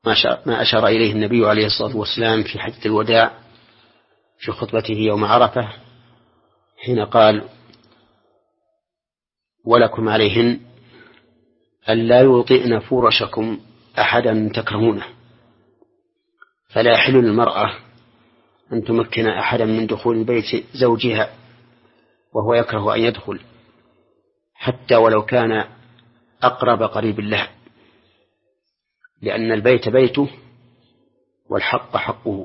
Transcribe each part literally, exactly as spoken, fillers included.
ما أشار إليه النبي عليه الصلاة والسلام في حجة الوداع في خطبته يوم عرفة حين قال: ولكم عليهن ألا يوطئن فرشكم أحدا تكرهونه. فلا يحل للمرأة أن تمكن أحدا من دخول بيت زوجها وهو يكره أن يدخل، حتى ولو كان أقرب قريب له، لأن البيت بيته والحق حقه.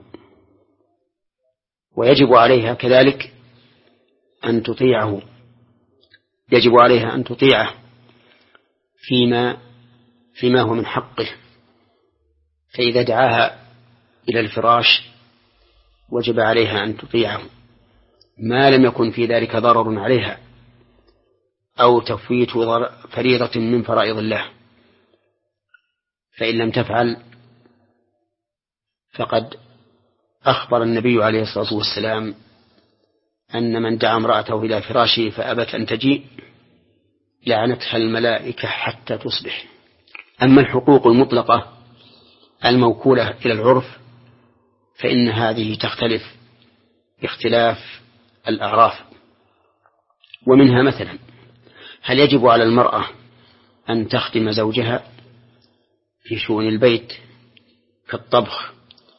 ويجب عليها كذلك أن تطيعه يجب عليها أن تطيعه فيما فيما هو من حقه. فإذا دعاها إلى الفراش وجب عليها أن تطيعه ما لم يكن في ذلك ضرر عليها أو تفويت فريضة من فرائض الله. فإن لم تفعل فقد أخبر النبي عليه الصلاة والسلام أن من دعا امرأته إلى فراشه فأبت أن تجيء لعنتها الملائكة حتى تصبح. أما الحقوق المطلقة الموكولة إلى العرف فإن هذه تختلف باختلاف الأعراف. ومنها مثلا: هل يجب على المرأة أن تخدم زوجها في شؤون البيت كالطبخ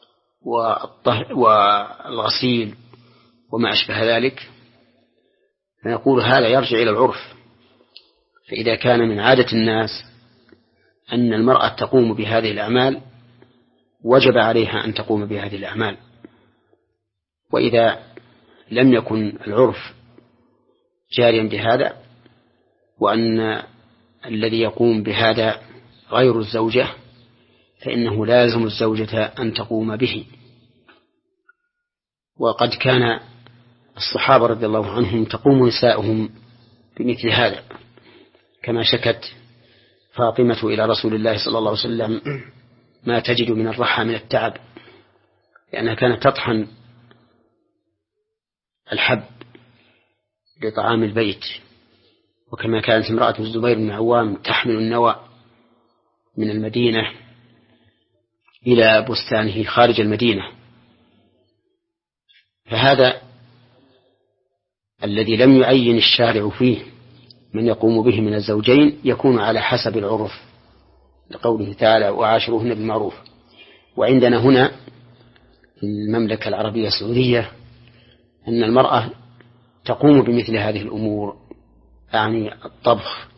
والغسيل وما أشبه ذلك؟ فنقول هذا يرجع إلى العرف. فإذا كان من عادة الناس أن المرأة تقوم بهذه الأعمال وجب عليها أن تقوم بهذه الأعمال. وإذا لم يكن العرف جاريا بهذا وأن الذي يقوم بهذا غير الزوجة فإنه لازم الزوجة أن تقوم به. وقد كان الصحابة رضي الله عنهم تقوم نساؤهم بمثل هذا، كما شكت فاطمة إلى رسول الله صلى الله عليه وسلم ما تجد من الرحى من التعب، لأنها كانت تطحن الحب لطعام البيت. وكما كانت امرأة الزبير بن عوام تحمل النوى من المدينة إلى بستانه خارج المدينة. فهذا الذي لم يعين الشارع فيه من يقوم به من الزوجين يكون على حسب العرف، لقوله تعالى: وعاشروهن بالمعروف. وعندنا هنا في المملكة العربية السعودية أن المرأة تقوم بمثل هذه الأمور، يعني الطبخ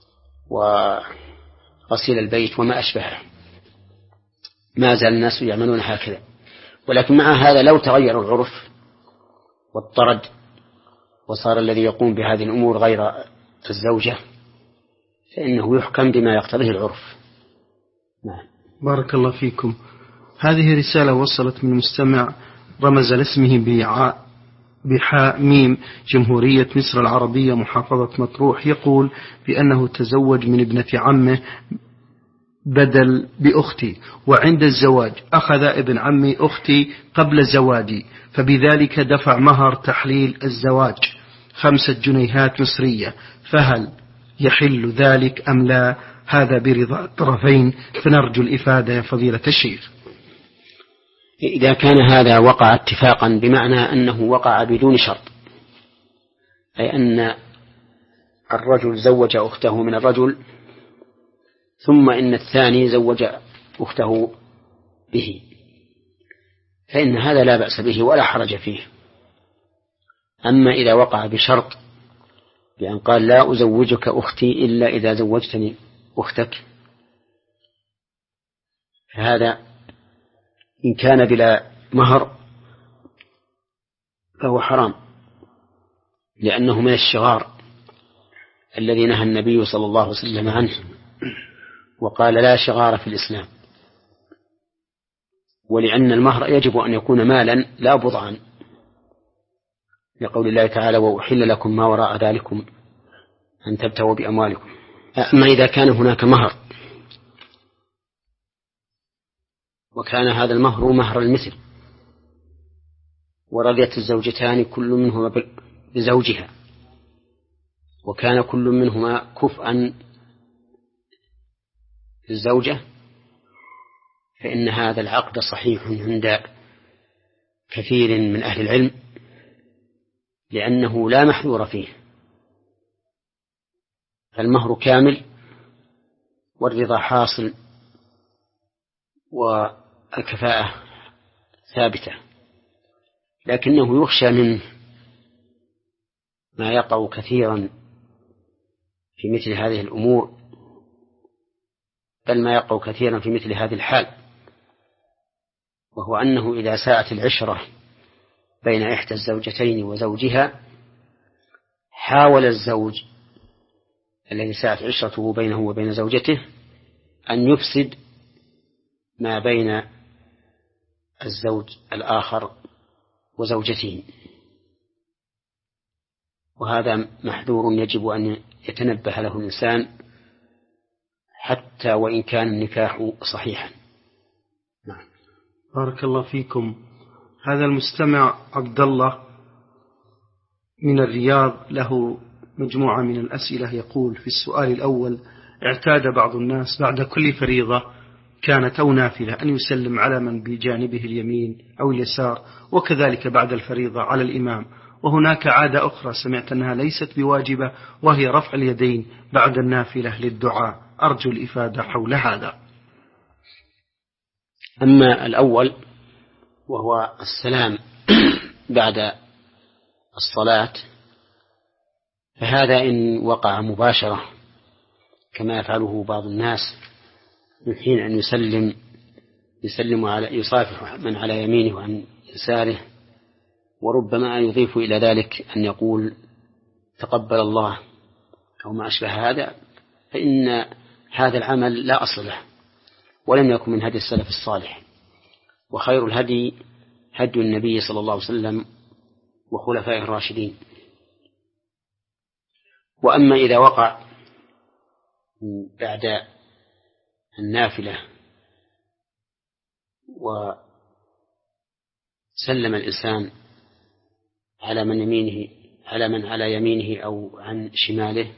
وغسيل البيت وما أشبهه. ما زال الناس يعملون هكذا. ولكن مع هذا لو تغير العرف واضطرد وصار الذي يقوم بهذه الأمور غير الزوجة فإنه يحكم بما يقتضيه العرف. نعم. بارك الله فيكم. هذه رسالة وصلت من مستمع رمز لاسمه بعاء بحاء ميم جمهورية مصر العربية محافظة مطروح، يقول بأنه تزوج من ابنة عمه بدل بأختي، وعند الزواج أخذ ابن عمي أختي قبل زواجي، فبذلك دفع مهر تحليل الزواج خمسة جنيهات مصرية، فهل يحل ذلك أم لا؟ هذا برضا الطرفين، فنرجو الإفادة يا فضيلة الشيخ. إذا كان هذا وقع اتفاقا بمعنى أنه وقع بدون شرط، أي أن الرجل زوج أخته من الرجل ثم إن الثاني زوج أخته به، فإن هذا لا بأس به ولا حرج فيه. أما إذا وقع بشرط بأن قال: لا أزوجك أختي إلا إذا زوجتني أختك، فهذا إن كان بلا مهر فهو حرام، لأنه من الشغار الذي نهى النبي صلى الله عليه وسلم عنه وقال: لا شغار في الإسلام. ولأن المهر يجب أن يكون مالا لا بضعا، لقول الله تعالى: وأحل لكم ما وراء ذلكم أن تبتغوا بأموالكم. أما إذا كان هناك مهر وكان هذا المهر مهر المثل ورضيت الزوجتان كل منهما بزوجها وكان كل منهما كفءا للزوجة، فإن هذا العقد صحيح عند كثير من أهل العلم، لأنه لا محذور فيه، فالمهر كامل والرضا حاصل والكفاءة ثابتة، لكنه يخشى منه ما يقع كثيرا في مثل هذه الأمور، بل ما يقع كثيرا في مثل هذه الحال، وهو أنه إذا ساءت العشرة بين إحدى الزوجتين وزوجها، حاول الزوج الذي ساءت عشرته بينه وبين زوجته أن يفسد ما بين الزوج الآخر وزوجته، وهذا محذور يجب أن يتنبه له الإنسان حتى وإن كان النكاح صحيحا. نعم. بارك الله فيكم. هذا المستمع عبد الله من الرياض له مجموعة من الأسئلة، يقول في السؤال الأول: اعتاد بعض الناس بعد كل فريضة كانت أو نافلة أن يسلم على من بجانبه اليمين أو اليسار، وكذلك بعد الفريضة على الإمام، وهناك عادة أخرى سمعت أنها ليست بواجبة وهي رفع اليدين بعد النافلة للدعاء، أرجو الإفادة حول هذا. أما الأول وهو السلام بعد الصلاة، فهذا إن وقع مباشرة كما يفعله بعض الناس من حين أن يسلم يسلم على يصافح من على يمينه وعن يساره، وربما يضيف إلى ذلك أن يقول تقبل الله أو ما أشبه هذا، فإن هذا العمل لا أصل له ولم يكن من هدي السلف الصالح، وخير الهدي هدي النبي صلى الله عليه وسلم وخلفائه الراشدين. وأما إذا وقع بعد النافلة وسلم الإنسان على من يمينه على من على يمينه أو عن شماله،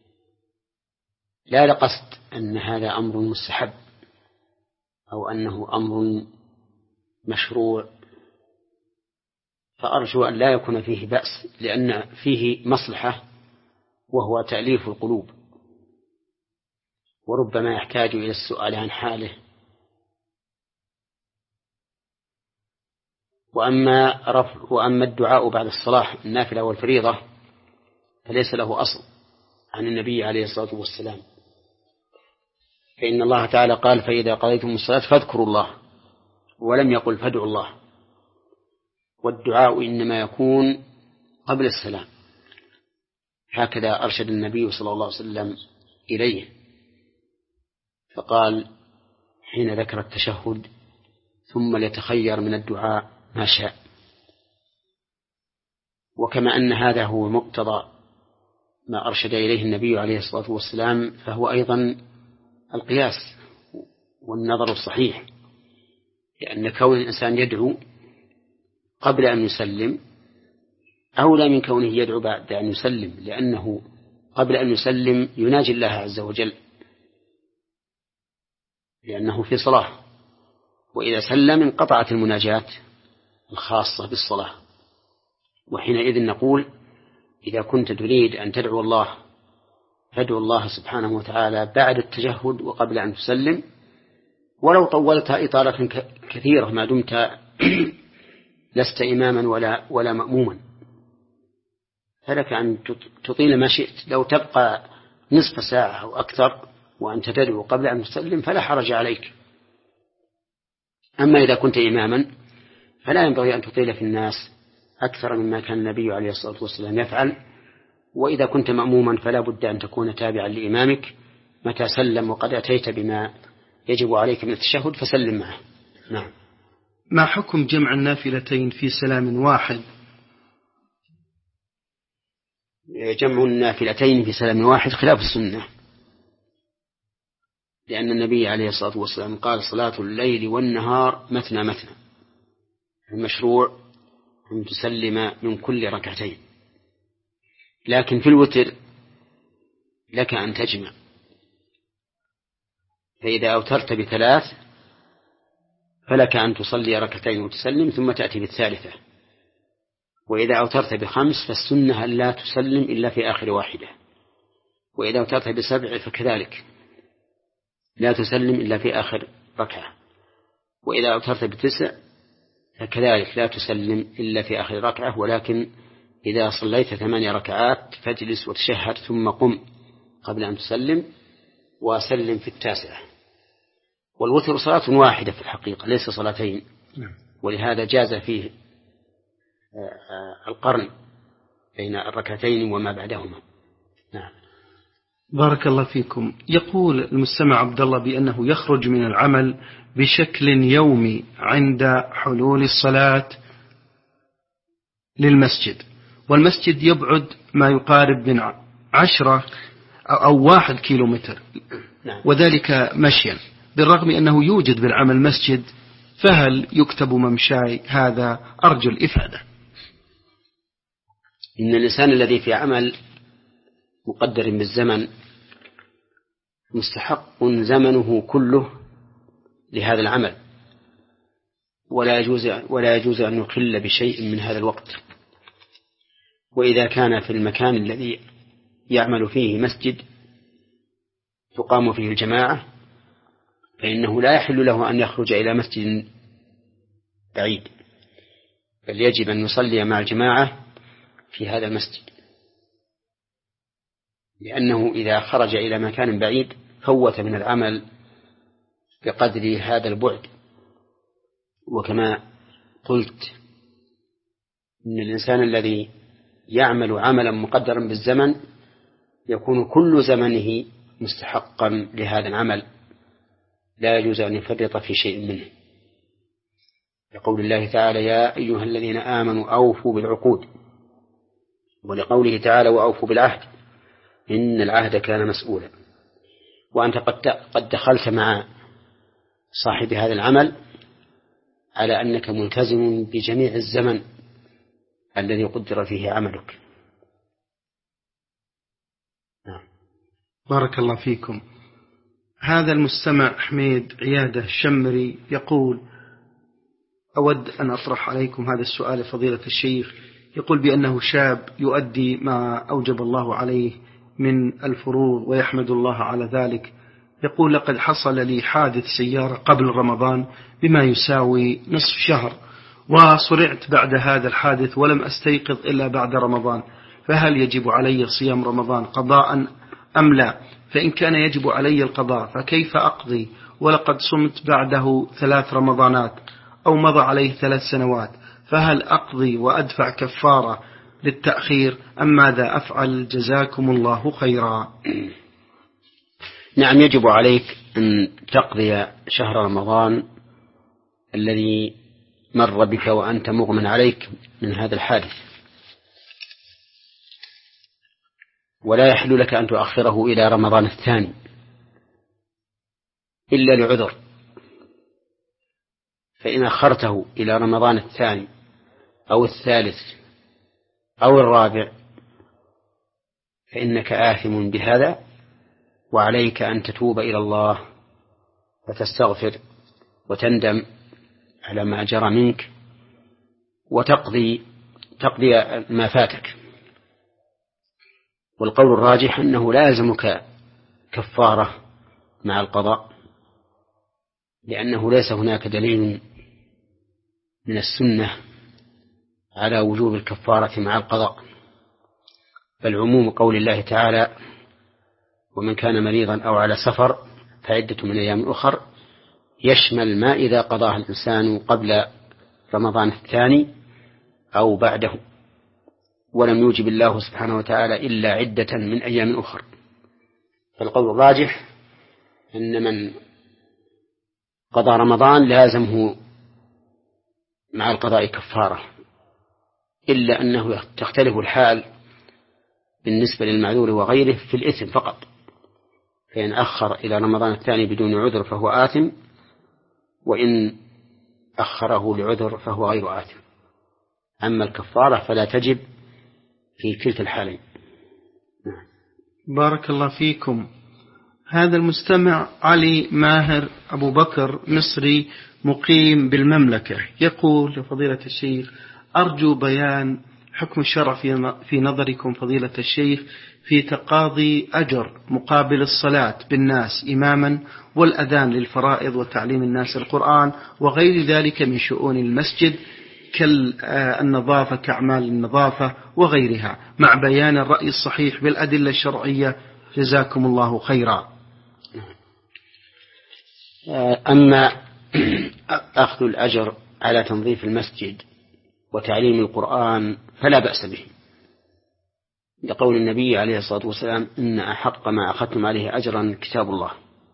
لا لقصد أن هذا أمر مستحب أو أنه أمر مشروع، فأرجو أن لا يكون فيه بأس، لأن فيه مصلحة وهو تأليف القلوب، وربما يحتاج إلى السؤال عن حاله. وأما رفع وأما الدعاء بعد الصلاة النافلة والفريضة فليس له أصل عن النبي عليه الصلاة والسلام، فإن الله تعالى قال: فإذا قضيتم الصلاة فاذكروا الله، ولم يقل فادعوا الله. والدعاء إنما يكون قبل السلام، هكذا أرشد النبي صلى الله عليه وسلم إليه، فقال حين ذكر التشهد: ثم ليتخير من الدعاء ما شاء. وكما أن هذا هو مقتضى ما أرشد إليه النبي عليه الصلاة والسلام، فهو أيضا القياس والنظر الصحيح، لأن كون الإنسان يدعو قبل أن يسلم أولى من كونه يدعو بعد أن يسلم، لأنه قبل أن يسلم يناجي الله عز وجل لأنه في صلاة، وإذا سلم انقطعت المناجاة الخاصة بالصلاة. وحينئذ نقول: إذا كنت تريد أن تدعو الله فادعو الله سبحانه وتعالى بعد التشهد وقبل أن تسلم، ولو طولتها إطالة كثيرة ما دمت لست إماما ولا ولا مأموما، فلك أن تطيل ما شئت. لو تبقى نصف ساعة أو أكثر وأنت تدعو قبل أن تسلم فلا حرج عليك. أما إذا كنت إماما فلا ينبغي أن تطيل في الناس أكثر مما كان النبي عليه الصلاة والسلام يفعل، وإذا كنت مأموما فلا بد أن تكون تابعا لإمامك، متى سلم وقد أتيت بما يجب عليك من التشهد فسلم معه. نعم. ما حكم جمع النافلتين في سلام واحد؟ جمع النافلتين في سلام واحد خلاف السنة، لأن النبي عليه الصلاة والسلام قال: صلاة الليل والنهار مثنى مثنى، المشروع أن تسلم من كل ركعتين، لكن في الوتر لك أن تجمع، فإذا أوترت بثلاث فلك أن تصلي ركعتين وتسلم ثم تأتي بالثالثة. وإذا أوترت بخمس فالسنة أن لا تسلم إلا في آخر واحدة. وإذا أوترت بسبع فكذلك لا تسلم إلا في آخر ركعة. وإذا أوترت بتسع فكذلك لا تسلم إلا في آخر ركعة، ولكن إذا صليت ثمانية ركعات فاجلس وتشهد ثم قم قبل أن تسلم وسلم في التاسعة. والوتر صلاة واحدة في الحقيقة ليس صلاتين، ولهذا جاز فيه القرن بين الركعتين وما بعدهما. نعم. بارك الله فيكم. يقول المستمع عبد الله بأنه يخرج من العمل بشكل يومي عند حلول الصلاة للمسجد، والمسجد يبعد ما يقارب من عشرة أو واحد كيلو متر، وذلك مشيا، بالرغم أنه يوجد بالعمل مسجد، فهل يكتب ممشاي؟ هذا أرجو الإفادة. إن الإنسان الذي في عمل مقدر بالزمن مستحق زمنه كله لهذا العمل، ولا يجوز ولا يجوز أن يخل بشيء من هذا الوقت. وإذا كان في المكان الذي يعمل فيه مسجد تقام فيه الجماعة فإنه لا يحل له أن يخرج إلى مسجد بعيد، بل يجب أن يصلي مع الجماعة في هذا المسجد، لأنه إذا خرج إلى مكان بعيد فوت من العمل بقدر هذا البعد. وكما قلت إن الإنسان الذي يعمل عملا مقدرا بالزمن يكون كل زمنه مستحقا لهذا العمل، لا يجوز أن يفرط في شيء منه، لقول الله تعالى يا أيها الذين آمنوا أوفوا بالعقود، ولقوله تعالى وأوفوا بالعهد إن العهد كان مسؤولا. وأنت قد دخلت مع صاحب هذا العمل على أنك ملتزم بجميع الزمن الذي قدر فيه عملك. بارك الله فيكم. هذا المستمع حميد عيادة الشمري يقول أود أن أطرح عليكم هذا السؤال فضيلة الشيخ. يقول بأنه شاب يؤدي ما أوجب الله عليه من الفروض ويحمد الله على ذلك. يقول لقد حصل لي حادث سيارة قبل رمضان بما يساوي نصف شهر، وصرعت بعد هذا الحادث ولم أستيقظ إلا بعد رمضان، فهل يجب علي صيام رمضان قضاء أم لا؟ فإن كان يجب علي القضاء فكيف أقضي ولقد صمت بعده ثلاث رمضانات أو مضى عليه ثلاث سنوات، فهل أقضي وأدفع كفارة للتأخير أم ماذا أفعل؟ جزاكم الله خيرا. نعم، يجب عليك أن تقضي شهر رمضان الذي مر بك وأنت مغمن عليك من هذا الحادث، ولا يحل لك أن تؤخره إلى رمضان الثاني إلا لعذر، فإن أخرته إلى رمضان الثاني أو الثالث أو الرابع فإنك آثم بهذا، وعليك أن تتوب إلى الله وتستغفر وتندم على ما جرى منك وتقضي تقضي ما فاتك. والقول الراجح أنه لا يلزمك كفارة مع القضاء، لأنه ليس هناك دليل من السنة على وجوب الكفارة مع القضاء، بل عموم قول الله تعالى ومن كان مريضا أو على سفر فعدة من أيام أخر يشمل ما إذا قضاها الإنسان قبل رمضان الثاني أو بعده، ولم يوجب الله سبحانه وتعالى إلا عدة من أيام أخر. فالقول الراجح أن من قضى رمضان لازمه مع القضاء كفارة، إلا أنه تختلف الحال بالنسبة للمعذور وغيره في الإثم فقط، فإن أخر إلى رمضان الثاني بدون عذر فهو آثم، وإن أخره لعذر فهو غير آثم. أما الكفارة فلا تجب في كلتا الحالين. بارك الله فيكم. هذا المستمع علي ماهر أبو بكر مصري مقيم بالمملكة، يقول لفضيلة الشيخ: أرجو بيان حكم الشرع في نظركم فضيلة الشيخ في تقاضي أجر مقابل الصلاة بالناس إماما والأذان للفرائض وتعليم الناس القرآن وغير ذلك من شؤون المسجد كالنظافة كأعمال النظافة وغيرها، مع بيان الرأي الصحيح بالأدلة الشرعية، جزاكم الله خيرا. أما أخذ الأجر على تنظيف المسجد وتعليم القرآن فلا بأس به، لقول النبي عليه الصلاة والسلام: إن أحق ما أخذتم عليه أجرا كتاب الله.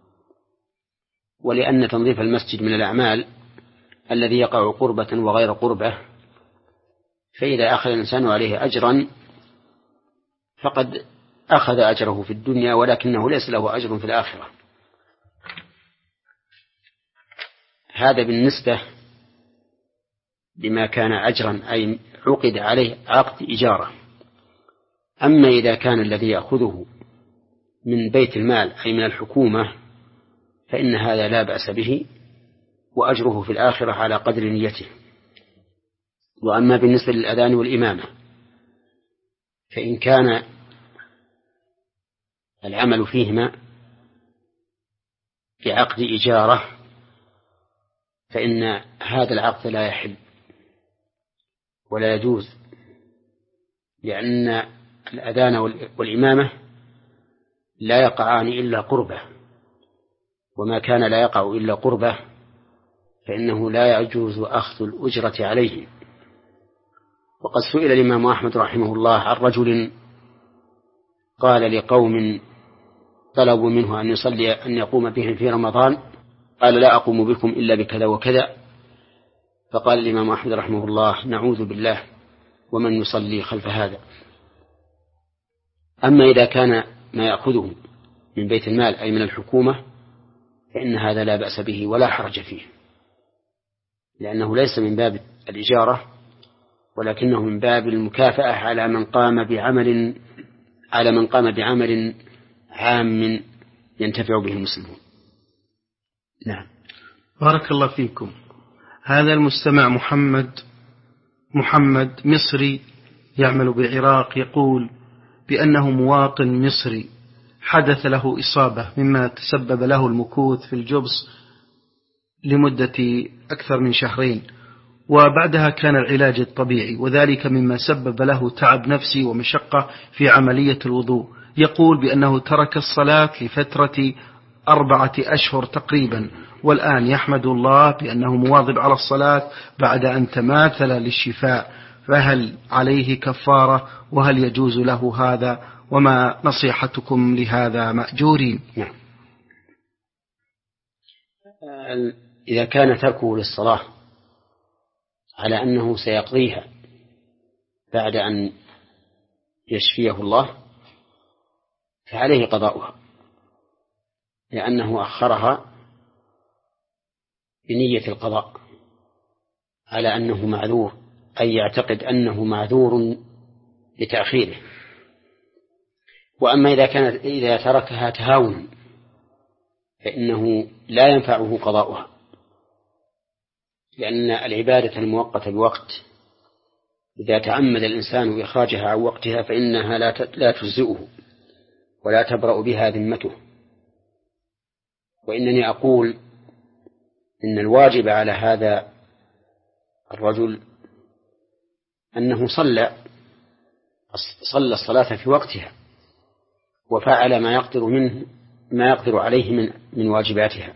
ولأن تنظيف المسجد من الأعمال الذي يقع قربة وغير قربة، فإذا أخذ الإنسان عليه أجرا فقد أخذ أجره في الدنيا ولكنه ليس له أجر في الآخرة. هذا بالنسبة لما كان أجرا أي عقد عليه عقد إجارة. أما إذا كان الذي يأخذه من بيت المال أي من الحكومة فإن هذا لا بأس به، وأجره في الآخرة على قدر نيته. وأما بالنسبة للأذان والإمامة فإن كان العمل فيهما بعقد إجارة فإن هذا العقد لا يحل ولا يجوز، لأن الأذان والإمامة لا يقعان إلا قربة، وما كان لا يقع إلا قربة فإنه لا يجوز أخذ الأجرة عليه. وقد سئل الإمام أحمد رحمه الله عن رجل قال لقوم طلبوا منه أن يصلي أن يقوم بهم في رمضان، قال: لا أقوم بكم إلا بكذا وكذا. فقال الإمام أحمد رحمه الله: نعوذ بالله، ومن يصلي خلف هذا؟ أما إذا كان ما يأخذه من بيت المال أي من الحكومة فإن هذا لا بأس به ولا حرج فيه، لأنه ليس من باب الإجارة ولكنه من باب المكافأة على من قام بعمل على من قام بعمل عام ينتفع به المسلمون. نعم. بارك الله فيكم. هذا المستمع محمد محمد مصري يعمل بالعراق يقول بأنه مواطن مصري حدث له إصابة مما تسبب له المكوث في الجبس لمدة أكثر من شهرين، وبعدها كان العلاج الطبيعي، وذلك مما سبب له تعب نفسي ومشقة في عملية الوضوء. يقول بأنه ترك الصلاة لفترة أربعة أشهر تقريبا، والآن يحمد الله بأنه مواظب على الصلاة بعد أن تماثل للشفاء، فهل عليه كفارة وهل يجوز له هذا؟ وما نصيحتكم لهذا مأجورين؟ نعم. إذا كان تركه للصلاة على أنه سيقضيها بعد أن يشفيه الله فعليه قضاؤها، لأنه أخرها بنية القضاء على أنه معذور، أي يعتقد أنه معذور لتأخيره. وأما إذا كانت إذا تركها تهاونا فإنه لا ينفعه قضاؤها، لأن العبادة المؤقتة بوقت إذا تعمد الإنسان إخراجها عن وقتها فإنها لا تجزئه ولا تبرأ بها ذمته. وإنني أقول إن الواجب على هذا الرجل أنه صلى صلى الصلاة في وقتها وفعل ما يقدر منه ما يقدر عليه من من واجباتها.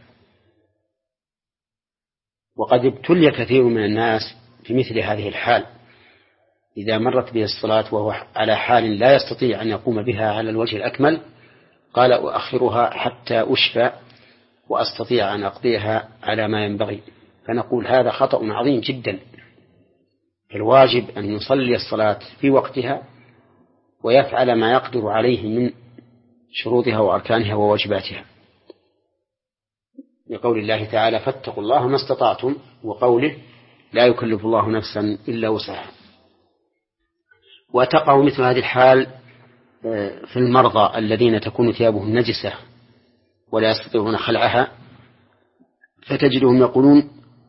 وقد ابتلي كثير من الناس في مثل هذه الحال، إذا مرت به الصلاة وهو على حال لا يستطيع أن يقوم بها على الوجه الأكمل قال: أؤخرها حتى أشفى وأستطيع أن أقضيها على ما ينبغي. فنقول هذا خطأ عظيم جدا. الواجب أن يصلي الصلاة في وقتها ويفعل ما يقدر عليه من شروطها وأركانها وواجباتها، لقول الله تعالى: فاتقوا الله ما استطعتم، وقوله: لا يكلف الله نفسا إلا وسعها. وتقع مثل هذه الحال في المرضى الذين تكون ثيابهم نجسة ولا يستطيعون خلعها، فتجدهم يقولون: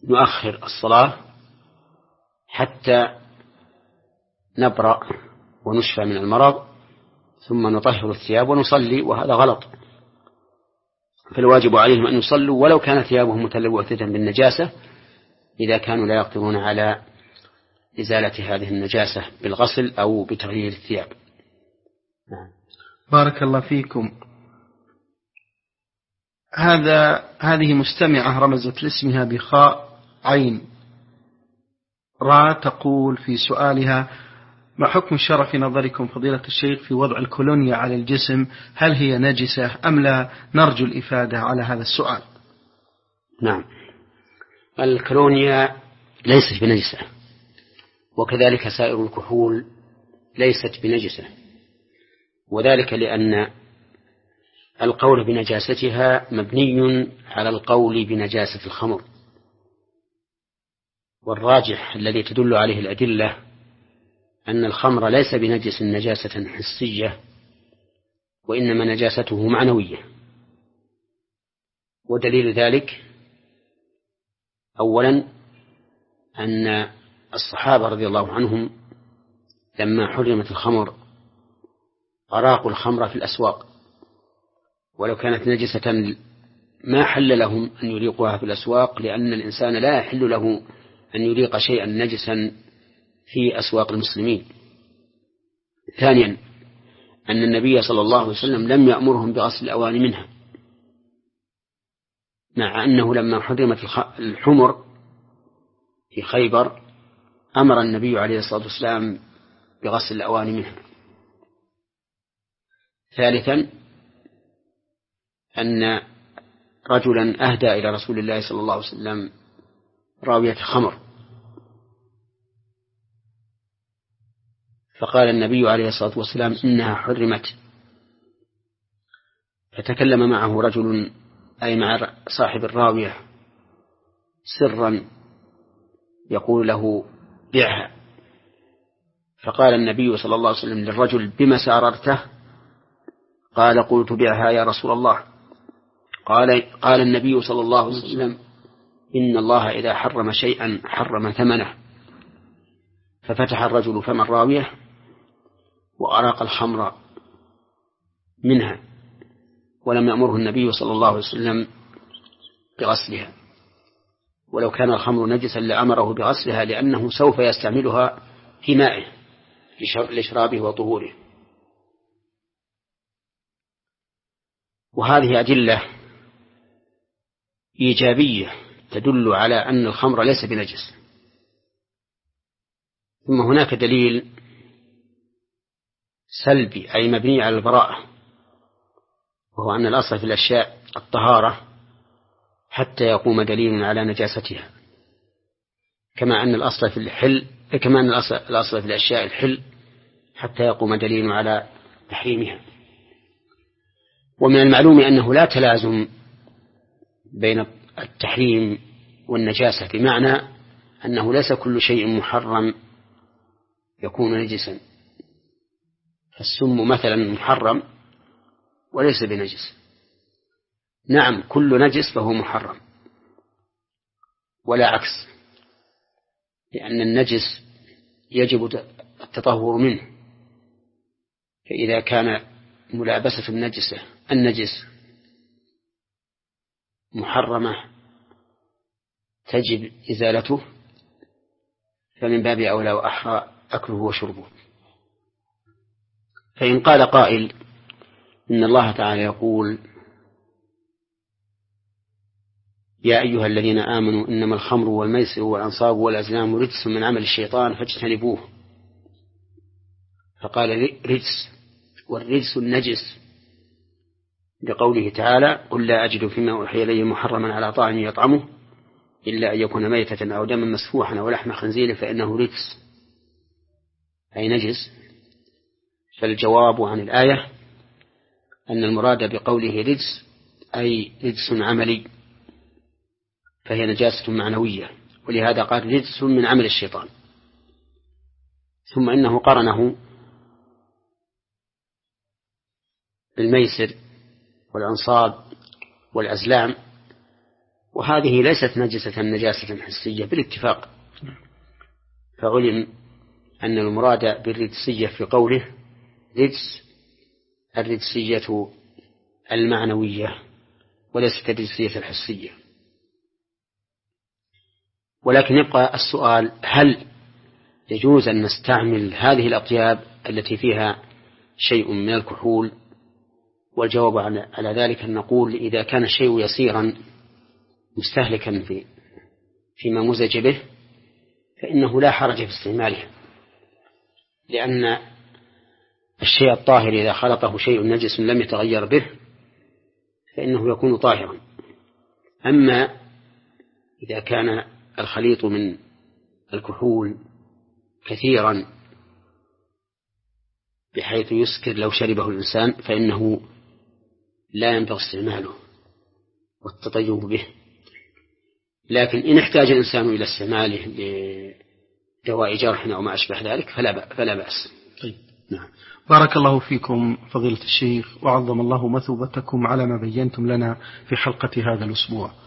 نؤخر الصلاة حتى نبرأ ونشفى من المرض ثم نطهر الثياب ونصلي، وهذا غلط. فالواجب عليهم أن يصلوا ولو كانت ثيابهم متلوثة بالنجاسة إذا كانوا لا يقدرون على إزالة هذه النجاسة بالغسل أو بتغيير الثياب. نعم. بارك الله فيكم. هذا هذه مستمعة رمزت لاسمها بخاء عين را، تقول في سؤالها: ما حكم الشرع في نظركم فضيلة الشيخ في وضع الكولونيا على الجسم؟ هل هي نجسة أم لا؟ نرجو الإفادة على هذا السؤال. نعم، الكولونيا ليست بنجسة، وكذلك سائر الكحول ليست بنجسة، وذلك لأن القول بنجاستها مبني على القول بنجاسة الخمر، والراجح الذي تدل عليه الأدلة أن الخمر ليس بنجس نجاسة حسية، وإنما نجاسته معنوية. ودليل ذلك أولا أن الصحابة رضي الله عنهم لما حرمت الخمر أراقوا الخمر في الأسواق، ولو كانت نجسة ما حل لهم أن يريقوها في الأسواق، لأن الإنسان لا يحل له أن يريق شيئا نجسا في أسواق المسلمين. ثانيا أن النبي صلى الله عليه وسلم لم يأمرهم بغسل الأواني منها، مع أنه لما حرمت الحمر في خيبر أمر النبي عليه الصلاة والسلام بغسل الأواني منها. ثالثا أن رجلا أهدى إلى رسول الله صلى الله عليه وسلم راوية خمر، فقال النبي عليه الصلاة والسلام إنها حرمت، فتكلم معه رجل أي مع صاحب الراوية سرا يقول له بيعها، فقال النبي صلى الله عليه وسلم للرجل: بما ساررته؟ قال: قلت بيعها يا رسول الله. قال, قال النبي صلى الله عليه وسلم: إن الله إذا حرم شيئا حرم ثمنه. ففتح الرجل فم الراوية وأراق الخمر منها، ولم يأمره النبي صلى الله عليه وسلم بغسلها، ولو كان الخمر نجسا لأمره بغسلها، لأنه سوف يستعملها في مائه لشرابه وطهوره. وهذه أدلة إيجابية تدل على أن الخمر ليس بنجس. ثم هناك دليل سلبي أي مبني على البراءة، وهو أن الأصل في الأشياء الطهارة حتى يقوم دليل على نجاستها، كما أن الأصل في الحل كما أن الأصل, الأصل في الأشياء الحل حتى يقوم دليل على تحريمها. ومن المعلوم أنه لا تلازم بين التحريم والنجاسة، بمعنى أنه ليس كل شيء محرم يكون نجسا، فالسم مثلا محرم وليس بنجس. نعم، كل نجس فهو محرم ولا عكس، لأن النجس يجب التطهر منه، فإذا كان ملابسة النجسة النجس محرمة تجب إزالته، فمن باب أولى وأحرى أكله وشربه. فإن قال قائل إن الله تعالى يقول: يا أيها الذين آمنوا إنما الخمر والميسر والأنصاب والأزلام رجس من عمل الشيطان فاجتنبوه، فقال رجس، والرجس النجس، لقوله تعالى: قل لا أجد فيما أوحي إلي محرما على طاعم يطعمه إلا أن يكون ميتة أو دما مسفوحا أو لحم خنزير فإنه رجس، أي نجس. فالجواب عن الآية أن المراد بقوله رجس أي رجس عملي، فهي نجاسة معنوية، ولهذا قال رجس من عمل الشيطان. ثم إنه قرنه بالميسر والأنصاب والأزلام، وهذه ليست نجسة نجاسة حسية بالاتفاق، فعلم أن المراد بالرجسية في قوله رجس الرجسية المعنوية وليست الرجسية الحسية. ولكن يبقى السؤال: هل يجوز أن نستعمل هذه الأطياب التي فيها شيء من الكحول؟ والجواب على ذلك أن نقول: إذا كان الشيء يسيرا مستهلكا في فيما مزج به فإنه لا حرج في استعماله، لأن الشيء الطاهر إذا خلطه شيء نجس لم يتغير به فإنه يكون طاهرا. أما إذا كان الخليط من الكحول كثيرا بحيث يسكر لو شربه الإنسان فإنه لا ينبغي استعماله والتطيب به. لكن إن احتاج الإنسان إلى استعماله لدواء جرح أو ما أشبه ذلك فلا فلا بأس. طيب. نعم. بارك الله فيكم فضيلة الشيخ، وعظم الله مثوبتكم على ما بينتم لنا في حلقة هذا الأسبوع.